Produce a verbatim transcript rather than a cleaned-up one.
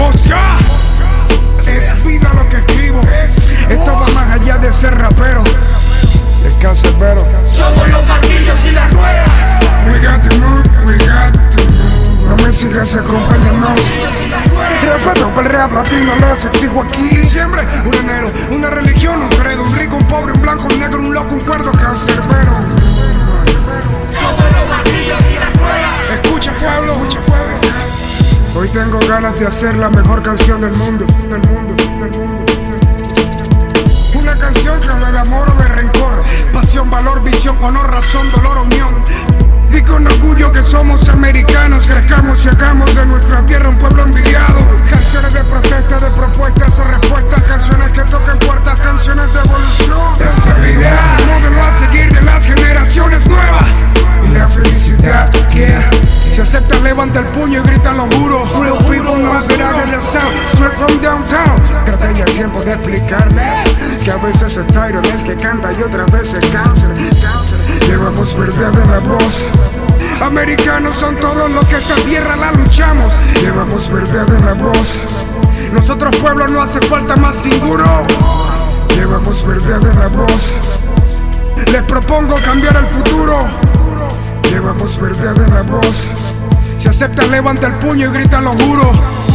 voz. ¡Ya! Es vida lo que escribo. Esto va más allá de ser rapero. Es cancerbero. Somos los martillos y las ruedas. We got to move, we got to move. No me sigas acompañándonos. Respeto para el rap latino, les exijo aquí. Diciembre, un enero, una religión, un credo. Un rico, un pobre, un blanco, un negro, un loco, un cuerdo, cancerbero. Somos los martillos y las ruedas. Escucha pueblo, escucha pueblo. Hoy tengo ganas de hacer la mejor canción del mundo, del mundo, del mundo. Una canción que habla de amor o de rencor, pasión, valor, visión, honor, razón, dolor, unión. Y con orgullo que somos americanos, crezcamos y hagamos de nuestra tierra un pueblo envidiado. Canciones de protesta, de propuestas o respuestas, canciones que toquen puertas, canciones de evolución. Estabilidad, el modelo a seguir de las generaciones nuevas. Y la felicidad, yeah. Si acepta, levanta el puño y grita lo juro. Real people no será de the sound, straight from downtown. Creo que ya es tiempo de explicarles que a veces es Tyron el que canta y otras veces cáncer. Llevamos verdad en la voz. Americanos son todos los que esta tierra la luchamos. Llevamos verdad en la voz. Nosotros pueblos no hace falta más ninguno. Llevamos verdad en la voz. Les propongo cambiar el futuro. Llevamos verdad en la voz. Si acepta, levanta el puño y grita lo juro.